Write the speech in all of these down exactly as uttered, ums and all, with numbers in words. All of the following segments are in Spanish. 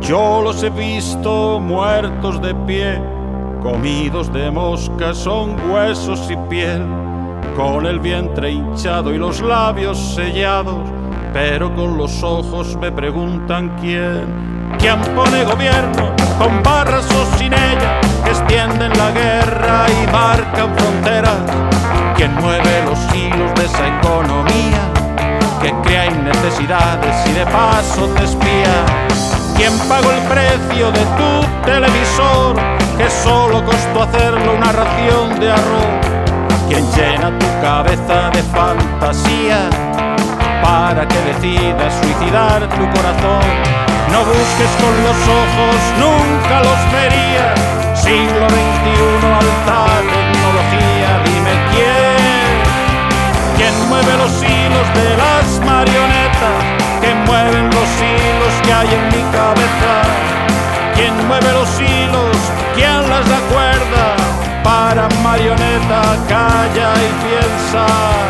Yo los he visto muertos de pie, comidos de moscas, son huesos y piel, con el vientre hinchado y los labios sellados, pero con los ojos me preguntan quién. ¿Quién pone gobierno con barras o sin ella, que extienden la guerra y marcan fronteras? ¿Quién mueve los hilos de esa economía que crea innecesidades y de paso te espía? ¿Quién pagó el precio de tu televisor, que solo costó hacerlo una ración de arroz? ¿Quién llena tu cabeza de fantasía para que decidas suicidar tu corazón? No busques con los ojos, nunca los verías. Siglo veintiuno, alta tecnología. Dime quién, quién mueve los hilos de las marionetas, que mueven los hilos que hay en mi cabeza. ¿Quién mueve los hilos? ¿Quién las da cuerda? Para marioneta, calla y piensa.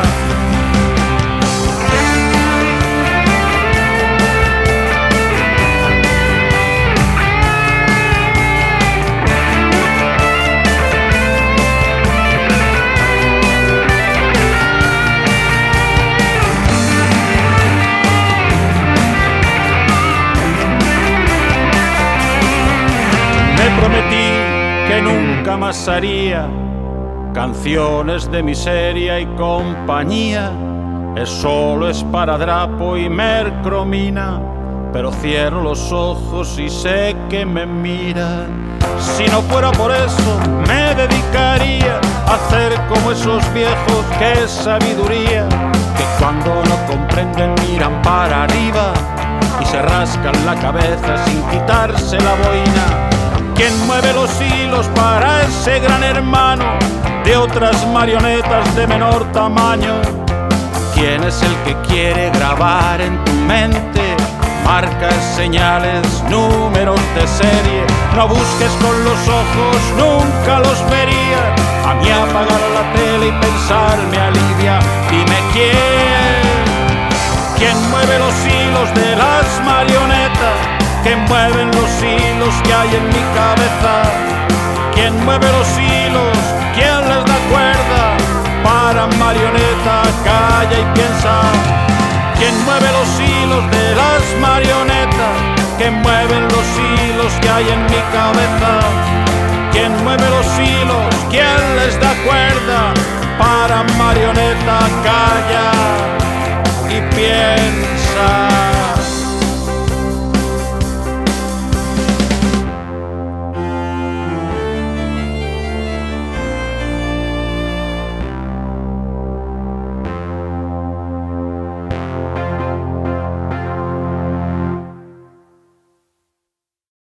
Prometí que nunca más haría canciones de miseria y compañía. Es solo esparadrapo y mercromina, pero cierro los ojos y sé que me miran. Si no fuera por eso, me dedicaría a hacer como esos viejos, que sabiduría, que cuando no comprenden miran para arriba y se rascan la cabeza sin quitarse la boina. ¿Quién mueve los hilos para ese gran hermano de otras marionetas de menor tamaño? ¿Quién es el que quiere grabar en tu mente marcas, señales, números de serie? No busques con los ojos, nunca los vería. A mí apagar la tele y pensar me alivia. Dime quién, quién mueve los hilos de las marionetas, que mueven los hilos que hay en mi cabeza. ¿Quién mueve los hilos? ¿Quién les da cuerda? Para marioneta, calla y piensa. ¿Quién mueve los hilos de las marionetas, que mueven los hilos que hay en mi cabeza? ¿Quién mueve los hilos? ¿Quién les da cuerda? Para marioneta, calla y piensa.